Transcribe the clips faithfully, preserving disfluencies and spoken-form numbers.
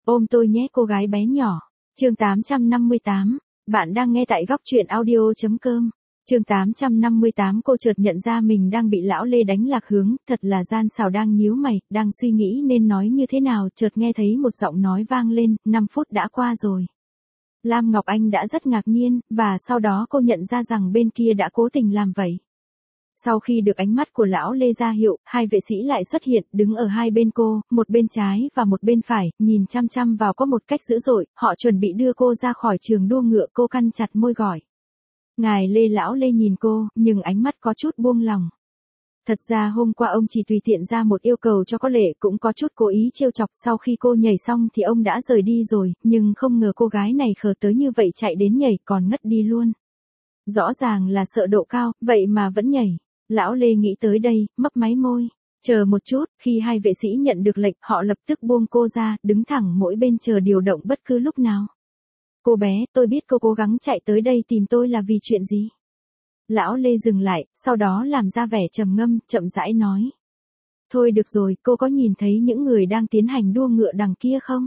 Ôm tôi nhé cô gái bé nhỏ. Chương tám trăm năm mươi tám. Bạn đang nghe tại góc truyện audio.com. Chương tám trăm năm mươi tám. Cô chợt nhận ra mình đang bị lão Lê đánh lạc hướng, thật là gian xảo. Đang nhíu mày, đang suy nghĩ nên nói như thế nào, chợt nghe thấy một giọng nói vang lên, năm phút đã qua rồi. Lam Ngọc Anh đã rất ngạc nhiên, và sau đó cô nhận ra rằng bên kia đã cố tình làm vậy. Sau khi được ánh mắt của lão Lê ra hiệu, hai vệ sĩ lại xuất hiện, đứng ở hai bên cô, một bên trái và một bên phải, nhìn chăm chăm vào có một cách dữ dội, họ chuẩn bị đưa cô ra khỏi trường đua ngựa. Cô cắn chặt môi gọi. Ngài Lê. Lão Lê nhìn cô, nhưng ánh mắt có chút buông lòng. Thật ra hôm qua ông chỉ tùy tiện ra một yêu cầu cho có lệ, cũng có chút cố ý trêu chọc. Sau khi cô nhảy xong thì ông đã rời đi rồi, nhưng không ngờ cô gái này khờ tới như vậy, chạy đến nhảy còn ngất đi luôn. Rõ ràng là sợ độ cao, vậy mà vẫn nhảy. Lão Lê nghĩ tới đây, mấp máy môi. Chờ một chút, khi hai vệ sĩ nhận được lệnh, họ lập tức buông cô ra, đứng thẳng mỗi bên chờ điều động bất cứ lúc nào. Cô bé, tôi biết cô cố gắng chạy tới đây tìm tôi là vì chuyện gì. Lão Lê dừng lại, sau đó làm ra vẻ trầm ngâm, chậm rãi nói. Thôi được rồi, cô có nhìn thấy những người đang tiến hành đua ngựa đằng kia không?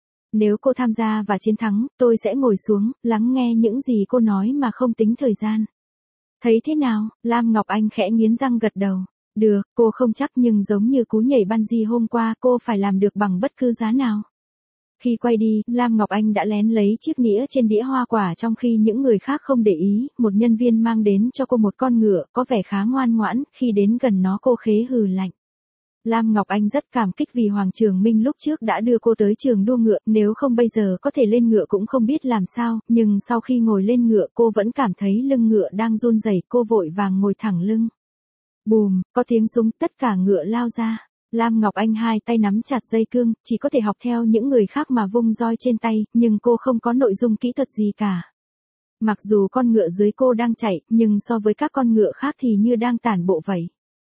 Nếu cô tham gia và chiến thắng, tôi sẽ ngồi xuống, lắng nghe những gì cô nói mà không tính thời gian. Thấy thế nào? Lam Ngọc Anh khẽ nghiến răng gật đầu. Được, cô không chắc nhưng giống như cú nhảy bungee hôm qua, cô phải làm được bằng bất cứ giá nào. Khi quay đi, Lam Ngọc Anh đã lén lấy chiếc nĩa trên đĩa hoa quả trong khi những người khác không để ý. Một nhân viên mang đến cho cô một con ngựa, có vẻ khá ngoan ngoãn, khi đến gần nó cô khế hừ lạnh. Lam Ngọc Anh rất cảm kích vì Hoàng Trường Minh lúc trước đã đưa cô tới trường đua ngựa, nếu không bây giờ có thể lên ngựa cũng không biết làm sao, nhưng sau khi ngồi lên ngựa cô vẫn cảm thấy lưng ngựa đang run rẩy, cô vội vàng ngồi thẳng lưng. Bùm, có tiếng súng, tất cả ngựa lao ra. Lam Ngọc Anh hai tay nắm chặt dây cương, chỉ có thể học theo những người khác mà vung roi trên tay, nhưng cô không có nội dung kỹ thuật gì cả. Mặc dù con ngựa dưới cô đang chạy, nhưng so với các con ngựa khác thì như đang tản bộ vậy.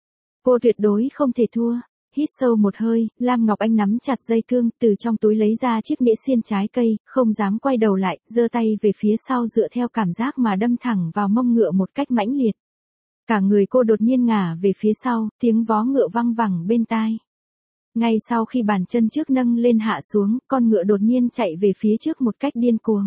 Cô tuyệt đối không thể thua. Hít sâu một hơi, Lam Ngọc Anh nắm chặt dây cương, từ trong túi lấy ra chiếc nĩa xiên trái cây, không dám quay đầu lại, giơ tay về phía sau dựa theo cảm giác mà đâm thẳng vào mông ngựa một cách mãnh liệt. Cả người cô đột nhiên ngả về phía sau, tiếng vó ngựa văng vẳng bên tai. Ngay sau khi bàn chân trước nâng lên hạ xuống, con ngựa đột nhiên chạy về phía trước một cách điên cuồng.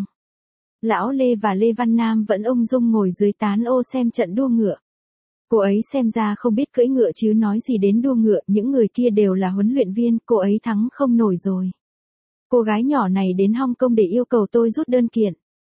Lão Lê và Lê Văn Nam vẫn ung dung ngồi dưới tán ô xem trận đua ngựa. Cô ấy xem ra không biết cưỡi ngựa chứ nói gì đến đua ngựa, những người kia đều là huấn luyện viên, cô ấy thắng không nổi rồi. Cô gái nhỏ này đến Hong Kong để yêu cầu tôi rút đơn kiện.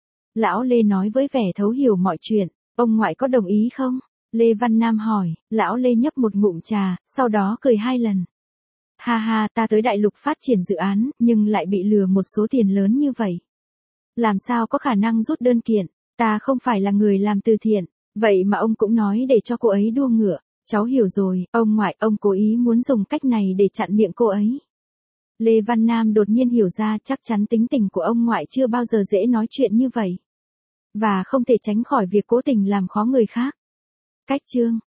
Lão Lê nói với vẻ thấu hiểu mọi chuyện, ông ngoại có đồng ý không? Lê Văn Nam hỏi, lão Lê nhấp một ngụm trà, sau đó cười hai lần. Ha ha, ta tới đại lục phát triển dự án, nhưng lại bị lừa một số tiền lớn như vậy. Làm sao có khả năng rút đơn kiện, ta không phải là người làm từ thiện. Vậy mà ông cũng nói để cho cô ấy đua ngựa. Cháu hiểu rồi, ông ngoại, ông cố ý muốn dùng cách này để chặn miệng cô ấy. Lê Văn Nam đột nhiên hiểu ra chắc chắn tính tình của ông ngoại chưa bao giờ dễ nói chuyện như vậy. Và không thể tránh khỏi việc cố tình làm khó người khác. Cách chương